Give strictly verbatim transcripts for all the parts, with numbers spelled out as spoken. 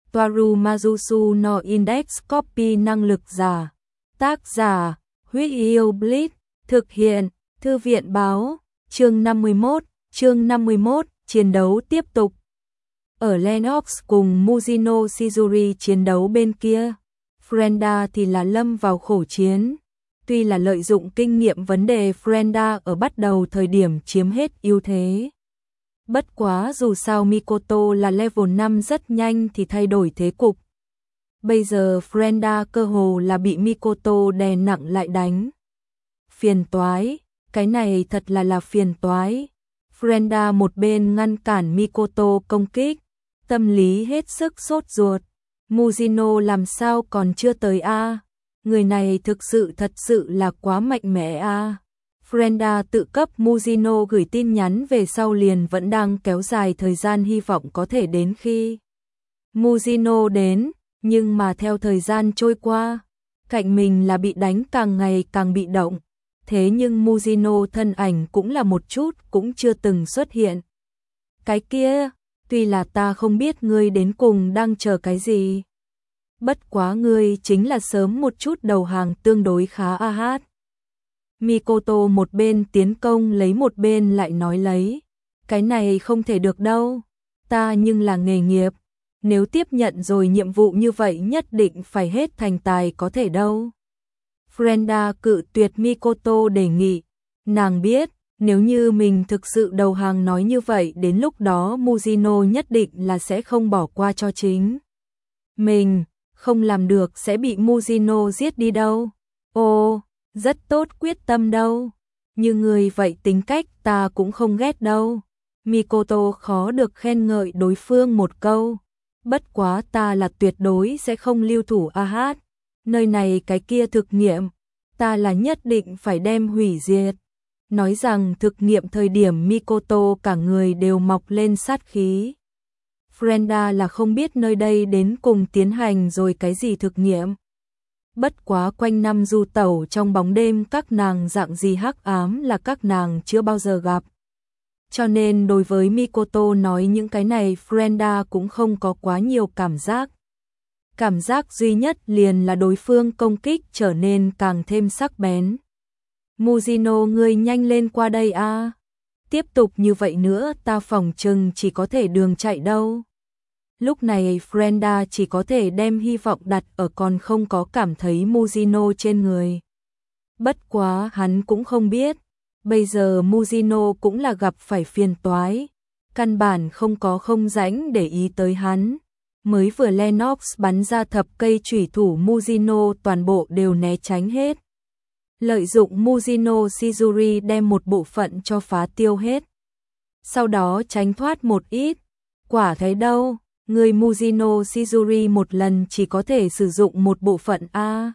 Toaru Majusu no Index Copy năng lực giả. Tác giả, Huyết Yêu Blitz, thực hiện, Thư viện báo, chương năm mươi mốt, chương năm mươi mốt, chiến đấu tiếp tục. Ở Lennox cùng Mujino Shizuri chiến đấu bên kia, Frenda thì là lâm vào khổ chiến. Tuy là lợi dụng kinh nghiệm vấn đề Frenda ở bắt đầu thời điểm chiếm hết ưu thế. Bất quá dù sao Mikoto là level năm rất nhanh thì thay đổi thế cục. Bây giờ Frenda cơ hồ là bị Mikoto đè nặng lại đánh. Phiền toái, cái này thật là là phiền toái. Frenda một bên ngăn cản Mikoto công kích, tâm lý hết sức sốt ruột. Mujino làm sao còn chưa tới a? À? Người này thực sự thật sự là quá mạnh mẽ a. À? Frenda tự cấp Mujino gửi tin nhắn về sau liền vẫn đang kéo dài thời gian hy vọng có thể đến khi Mujino đến, nhưng mà theo thời gian trôi qua, cạnh mình là bị đánh càng ngày càng bị động. Thế nhưng Mujino thân ảnh cũng là một chút cũng chưa từng xuất hiện. Cái kia, tuy là ta không biết ngươi đến cùng đang chờ cái gì. Bất quá ngươi chính là sớm một chút đầu hàng tương đối khá a hát. Mikoto một bên tiến công lấy một bên lại nói lấy. Cái này không thể được đâu. Ta nhưng là nghề nghiệp. Nếu tiếp nhận rồi nhiệm vụ như vậy nhất định phải hết thành tài có thể đâu. Frenda cự tuyệt Mikoto đề nghị. Nàng biết, nếu như mình thực sự đầu hàng nói như vậy đến lúc đó Mujino nhất định là sẽ không bỏ qua cho chính mình, không làm được sẽ bị Mujino giết đi đâu. Ồ, rất tốt quyết tâm đâu. Như người vậy tính cách ta cũng không ghét đâu. Mikoto khó được khen ngợi đối phương một câu. Bất quá ta là tuyệt đối sẽ không lưu thủ a hát. Nơi này cái kia thực nghiệm, ta là nhất định phải đem hủy diệt. Nói rằng thực nghiệm thời điểm Mikoto cả người đều mọc lên sát khí. Frenda là không biết nơi đây đến cùng tiến hành rồi cái gì thực nghiệm. Bất quá quanh năm du tẩu trong bóng đêm các nàng dạng gì hắc ám là các nàng chưa bao giờ gặp. Cho nên đối với Mikoto nói những cái này Frenda cũng không có quá nhiều cảm giác. Cảm giác duy nhất liền là đối phương công kích trở nên càng thêm sắc bén. Mujino ngươi nhanh lên qua đây a. À. Tiếp tục như vậy nữa ta phỏng chừng chỉ có thể đường chạy đâu. Lúc này Frenda chỉ có thể đem hy vọng đặt ở còn không có cảm thấy Mujino trên người. Bất quá hắn cũng không biết. Bây giờ Mujino cũng là gặp phải phiền toái. Căn bản không có không rãnh để ý tới hắn. Mới vừa Lennox bắn ra thập cây chủy thủ Mujino toàn bộ đều né tránh hết. Lợi dụng Mujino Shizuri đem một bộ phận cho phá tiêu hết. Sau đó tránh thoát một ít. Quả thấy đâu, người Mujino Shizuri một lần chỉ có thể sử dụng một bộ phận A.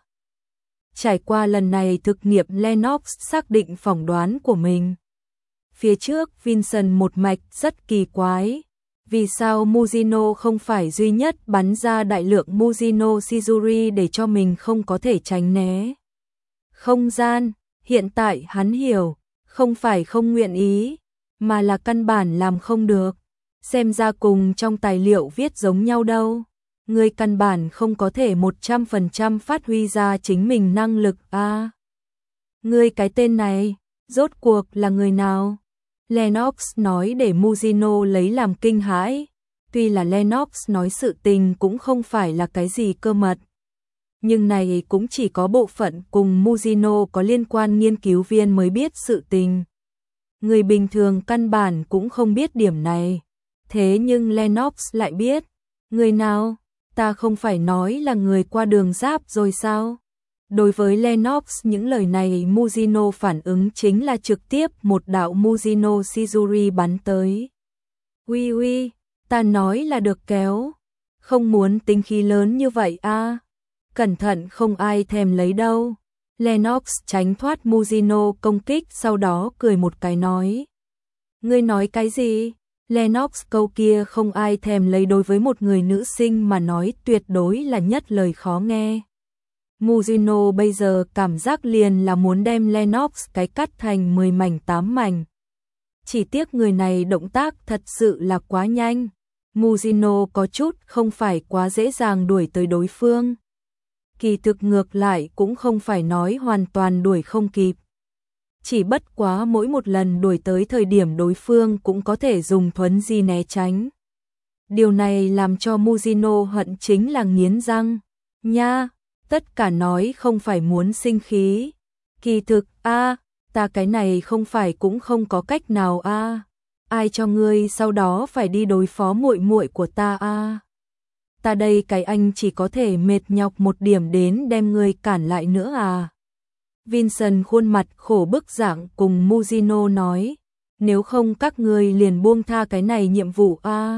Trải qua lần này thực nghiệm Lennox xác định phỏng đoán của mình. Phía trước Vincent một mạch rất kỳ quái. Vì sao Mujino không phải duy nhất bắn ra đại lượng Mujino Shizuri để cho mình không có thể tránh né? Không gian, hiện tại hắn hiểu, không phải không nguyện ý, mà là căn bản làm không được. Xem ra cùng trong tài liệu viết giống nhau đâu. Người căn bản không có thể một trăm phần trăm phát huy ra chính mình năng lực a. À, người cái tên này, rốt cuộc là người nào? Lennox nói để Mujino lấy làm kinh hãi. Tuy là Lennox nói sự tình cũng không phải là cái gì cơ mật. Nhưng này cũng chỉ có bộ phận cùng Mujino có liên quan nghiên cứu viên mới biết sự tình. Người bình thường căn bản cũng không biết điểm này. Thế nhưng Lennox lại biết. Người nào? Ta không phải nói là người qua đường giáp rồi sao? Đối với Lennox những lời này Mujino phản ứng chính là trực tiếp một đạo Mujino Shizuri bắn tới. Ui ui, ta nói là được kéo. Không muốn tính khí lớn như vậy a. À. Cẩn thận không ai thèm lấy đâu. Lennox tránh thoát Mujino công kích sau đó cười một cái nói. Ngươi nói cái gì? Lennox câu kia không ai thèm lấy đối với một người nữ sinh mà nói tuyệt đối là nhất lời khó nghe. Mujino bây giờ cảm giác liền là muốn đem Lennox cái cắt thành mười mảnh tám mảnh. Chỉ tiếc người này động tác thật sự là quá nhanh. Mujino có chút không phải quá dễ dàng đuổi tới đối phương. Kỳ thực ngược lại cũng không phải nói hoàn toàn đuổi không kịp. Chỉ bất quá mỗi một lần đuổi tới thời điểm đối phương cũng có thể dùng thuấn di né tránh. Điều này làm cho Mujino hận chính là nghiến răng. Nha, tất cả nói không phải muốn sinh khí. Kỳ thực, a, ta cái này không phải cũng không có cách nào a. Ai cho ngươi sau đó phải đi đối phó muội muội của ta a. Ta đây cái anh chỉ có thể mệt nhọc một điểm đến đem ngươi cản lại nữa à. Vincent khuôn mặt khổ bức dạng cùng Mujino nói, nếu không các ngươi liền buông tha cái này nhiệm vụ a.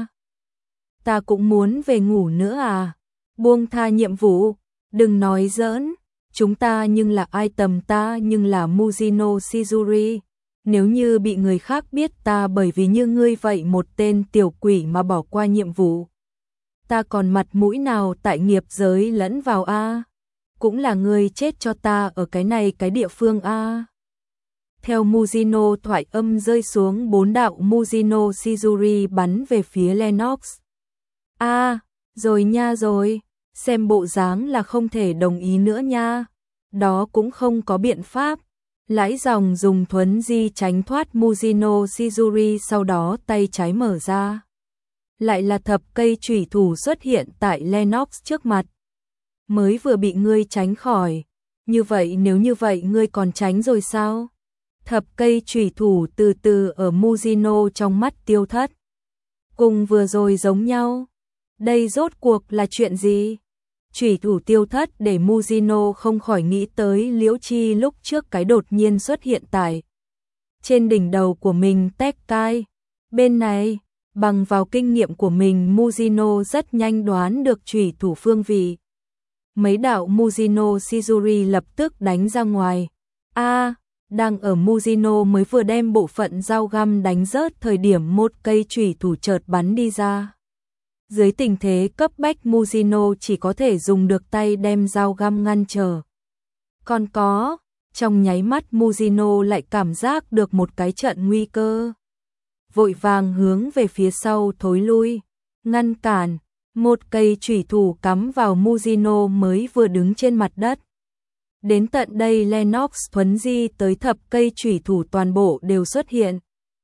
Ta cũng muốn về ngủ nữa à. Buông tha nhiệm vụ, đừng nói giỡn, chúng ta nhưng là ai tầm ta nhưng là Mujino Shizuri. Nếu như bị người khác biết ta bởi vì như ngươi vậy một tên tiểu quỷ mà bỏ qua nhiệm vụ, ta còn mặt mũi nào tại nghiệp giới lẫn vào a? Cũng là ngươi chết cho ta ở cái này cái địa phương a. Theo Mujino thoại âm rơi xuống, bốn đạo Mujino Shizuri bắn về phía Lennox. A, rồi nha rồi, xem bộ dáng là không thể đồng ý nữa nha. Đó cũng không có biện pháp. Lãi dòng dùng thuấn di tránh thoát Mujino Shizuri, sau đó tay trái mở ra. Lại là thập cây chủy thủ xuất hiện tại Lennox trước mặt. Mới vừa bị ngươi tránh khỏi. Như vậy nếu như vậy ngươi còn tránh rồi sao? Thập cây chủy thủ từ từ ở Mujino trong mắt tiêu thất. Cùng vừa rồi giống nhau. Đây rốt cuộc là chuyện gì? Chủy thủ tiêu thất để Mujino không khỏi nghĩ tới Liễu Chi lúc trước cái đột nhiên xuất hiện tại trên đỉnh đầu của mình Tekkai. Bên này, bằng vào kinh nghiệm của mình, Mujino rất nhanh đoán được chủy thủ phương vị. Mấy đạo Mujino Shizuri lập tức đánh ra ngoài. A, đang ở Mujino mới vừa đem bộ phận dao găm đánh rớt thời điểm một cây chủy thủ chợt bắn đi ra. Dưới tình thế cấp bách, Mujino chỉ có thể dùng được tay đem dao găm ngăn trở. Còn có, trong nháy mắt Mujino lại cảm giác được một cái trận nguy cơ. Vội vàng hướng về phía sau thối lui, ngăn cản, một cây chủy thủ cắm vào Mujino mới vừa đứng trên mặt đất. Đến tận đây Lennox thuấn di tới thập cây chủy thủ toàn bộ đều xuất hiện.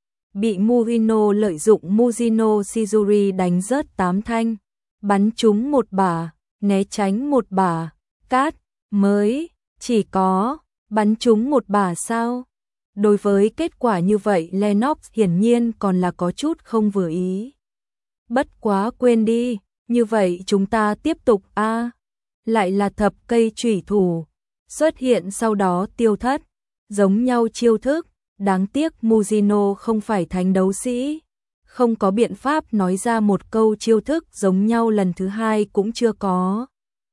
Bị Mujino lợi dụng Mujino Shizuri đánh rớt tám thanh, bắn trúng một bả, né tránh một bả, cát, mới, chỉ có, bắn trúng một bả sao? Đối với kết quả như vậy Lennox hiển nhiên còn là có chút không vừa ý. Bất quá quên đi, như vậy chúng ta tiếp tục a. À, lại là thập cây chủy thủ, xuất hiện sau đó tiêu thất, giống nhau chiêu thức. Đáng tiếc Mujino không phải thánh đấu sĩ, không có biện pháp nói ra một câu chiêu thức giống nhau lần thứ hai cũng chưa có.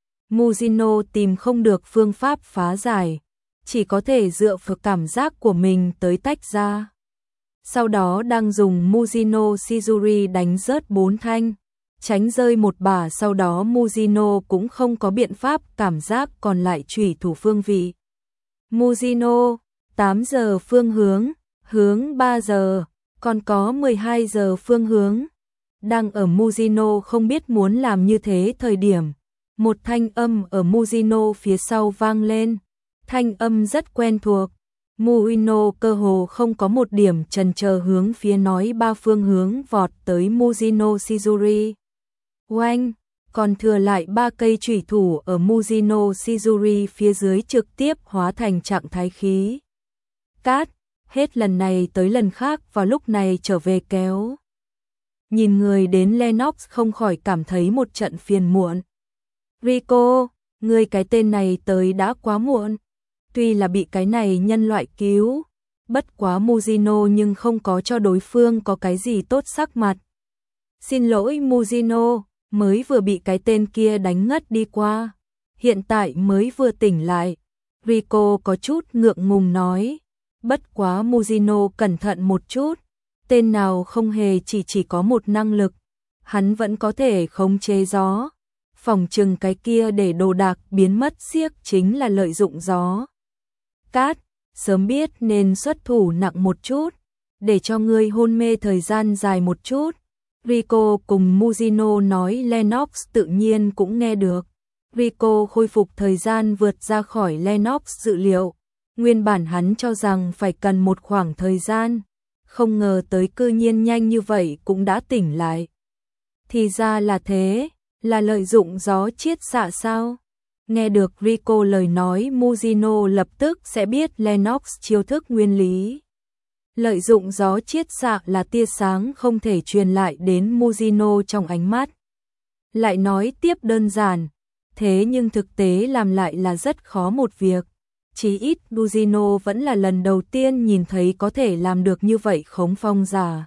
Mujino tìm không được phương pháp phá giải, chỉ có thể dựa vào cảm giác của mình tới tách ra. Sau đó đang dùng Mujino Shizuri đánh rớt bốn thanh, tránh rơi một bả, sau đó Mujino cũng không có biện pháp cảm giác còn lại chủy thủ phương vị. Mujino tám giờ phương hướng, hướng ba giờ, còn có mười hai giờ phương hướng. Đang ở Mujino không biết muốn làm như thế thời điểm, một thanh âm ở Mujino phía sau vang lên. Thanh âm rất quen thuộc. Mujino cơ hồ không có một điểm chần chờ hướng phía nói ba phương hướng vọt tới Mujino Shizuri. Oanh, còn thừa lại ba cây chủy thủ ở Mujino Shizuri phía dưới trực tiếp hóa thành trạng thái khí. Cát, hết lần này tới lần khác vào lúc này trở về kéo. Nhìn người đến Lennox không khỏi cảm thấy một trận phiền muộn. Rico, người cái tên này tới đã quá muộn. Tuy là bị cái này nhân loại cứu, bất quá Mujino nhưng không có cho đối phương có cái gì tốt sắc mặt. Xin lỗi Mujino, mới vừa bị cái tên kia đánh ngất đi qua. Hiện tại mới vừa tỉnh lại. Rico có chút ngượng ngùng nói. Bất quá Mujino cẩn thận một chút. Tên nào không hề chỉ chỉ có một năng lực. Hắn vẫn có thể khống chế gió. Phòng trừng cái kia để đồ đạc biến mất xiếc chính là lợi dụng gió. Cát, sớm biết nên xuất thủ nặng một chút. Để cho ngươi hôn mê thời gian dài một chút. Rico cùng Muzino nói Lennox tự nhiên cũng nghe được. Rico khôi phục thời gian vượt ra khỏi Lennox dự liệu. Nguyên bản hắn cho rằng phải cần một khoảng thời gian, không ngờ tới cư nhiên nhanh như vậy cũng đã tỉnh lại. Thì ra là thế, là lợi dụng gió chiết xạ sao? Nghe được Rico lời nói, Muzino lập tức sẽ biết Lennox chiêu thức nguyên lý. Lợi dụng gió chiết xạ là tia sáng không thể truyền lại đến Muzino trong ánh mắt. Lại nói tiếp đơn giản, thế nhưng thực tế làm lại là rất khó một việc. Chí ít Muzino vẫn là lần đầu tiên nhìn thấy có thể làm được như vậy khống phong giả.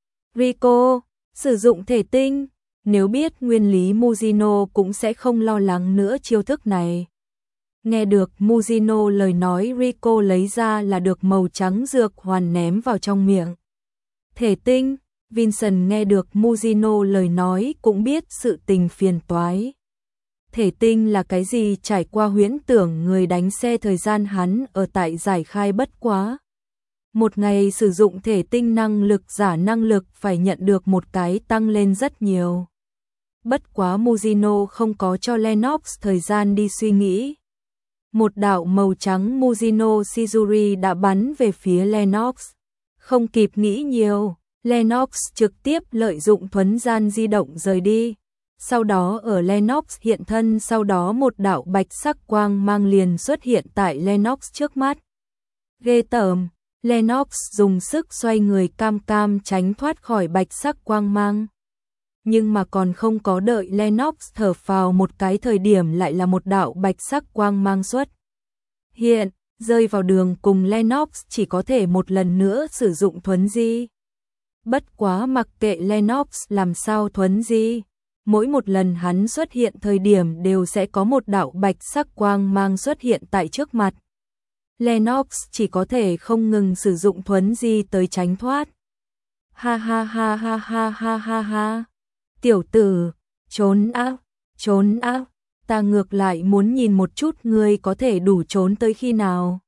Rico, sử dụng thể tinh, nếu biết nguyên lý Muzino cũng sẽ không lo lắng nữa chiêu thức này. Nghe được Muzino lời nói, Rico lấy ra là được màu trắng dược hoàn ném vào trong miệng. Thể tinh, Vincent nghe được Muzino lời nói cũng biết sự tình phiền toái. Thể tinh là cái gì? Trải qua huyễn tưởng người đánh xe thời gian hắn ở tại giải khai bất quá. Một ngày sử dụng thể tinh năng lực giả năng lực phải nhận được một cái tăng lên rất nhiều. Bất quá Muzino không có cho Lennox thời gian đi suy nghĩ. Một đạo màu trắng Muzino Shizuri đã bắn về phía Lennox. Không kịp nghĩ nhiều, Lennox trực tiếp lợi dụng thuấn gian di động rời đi. Sau đó ở Lennox hiện thân, sau đó một đạo bạch sắc quang mang liền xuất hiện tại Lennox trước mắt. Ghê tởm, Lennox dùng sức xoay người cam cam tránh thoát khỏi bạch sắc quang mang. Nhưng mà còn không có đợi Lennox thở phào một cái thời điểm lại là một đạo bạch sắc quang mang xuất hiện, rơi vào đường cùng Lennox chỉ có thể một lần nữa sử dụng thuấn di. Bất quá mặc kệ Lennox làm sao thuấn di, mỗi một lần hắn xuất hiện thời điểm đều sẽ có một đạo bạch sắc quang mang xuất hiện tại trước mặt. Lennox chỉ có thể không ngừng sử dụng thuấn di tới tránh thoát. Ha ha ha ha ha ha ha ha. Tiểu tử, trốn á, trốn á, ta ngược lại muốn nhìn một chút ngươi có thể đủ trốn tới khi nào.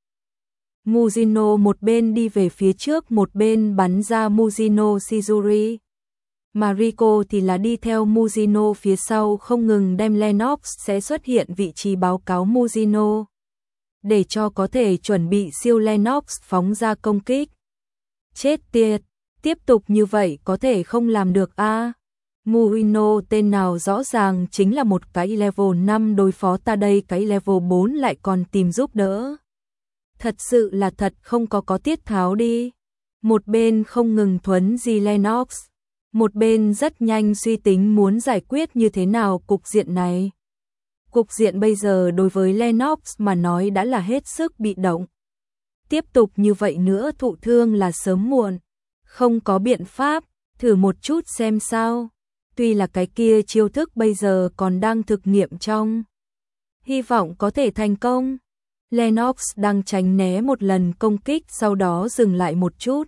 Muzino một bên đi về phía trước một bên bắn ra Muzino Shizuri. Mariko thì là đi theo Muzino phía sau không ngừng đem Lennox sẽ xuất hiện vị trí báo cáo Muzino. Để cho có thể chuẩn bị siêu Lennox phóng ra công kích. Chết tiệt, tiếp tục như vậy có thể không làm được a. À? Muzino tên nào rõ ràng chính là một cái level năm đối phó ta đây cái level bốn lại còn tìm giúp đỡ. Thật sự là thật không có có tiết tháo đi. Một bên không ngừng thuấn di Lennox, một bên rất nhanh suy tính muốn giải quyết như thế nào cục diện này. Cục diện bây giờ đối với Lennox mà nói đã là hết sức bị động. Tiếp tục như vậy nữa thụ thương là sớm muộn. Không có biện pháp, thử một chút xem sao. Tuy là cái kia chiêu thức bây giờ còn đang thực nghiệm trong. Hy vọng có thể thành công. Lennox đang tránh né một lần công kích sau đó dừng lại một chút.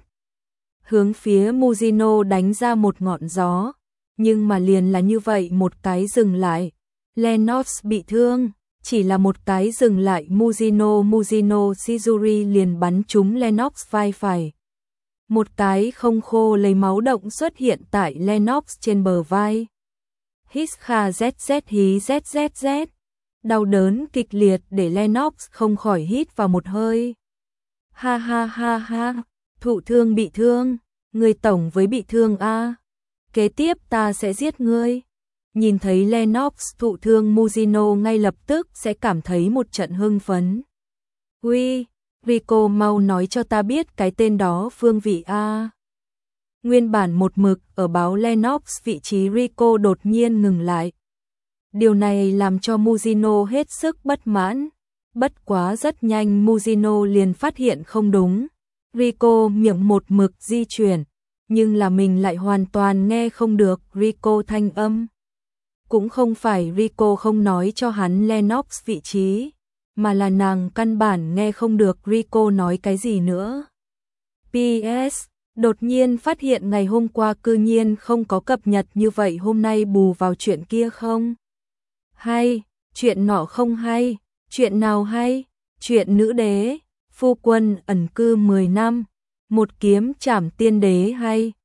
Hướng phía Muzino đánh ra một ngọn gió. Nhưng mà liền là như vậy một cái dừng lại. Lennox bị thương, chỉ là một cái dừng lại Muzino Muzino Shizuri liền bắn trúng Lennox vai phải. Một cái không khô lấy máu động xuất hiện tại Lennox trên bờ vai. Hít kha zz hí zzz. Đau đớn kịch liệt để Lennox không khỏi hít vào một hơi. Ha ha ha ha, thụ thương bị thương, người tổng với bị thương a. Kế tiếp ta sẽ giết ngươi. Nhìn thấy Lennox thụ thương Muzino ngay lập tức sẽ cảm thấy một trận hưng phấn. Uy, Rico mau nói cho ta biết cái tên đó phương vị a. Nguyên bản một mực ở báo Lennox vị trí Rico đột nhiên ngừng lại. Điều này làm cho Muzino hết sức bất mãn. Bất quá rất nhanh Muzino liền phát hiện không đúng. Rico miệng một mực di chuyển, nhưng là mình lại hoàn toàn nghe không được Rico thanh âm. Cũng không phải Rico không nói cho hắn Lennox vị trí, mà là nàng căn bản nghe không được Rico nói cái gì nữa. pê ét Đột nhiên phát hiện ngày hôm qua cư nhiên không có cập nhật như vậy hôm nay bù vào chuyện kia không? Hay, chuyện nọ không hay, chuyện nào hay? Chuyện nữ đế, phu quân ẩn cư mười năm, một kiếm trảm tiên đế hay?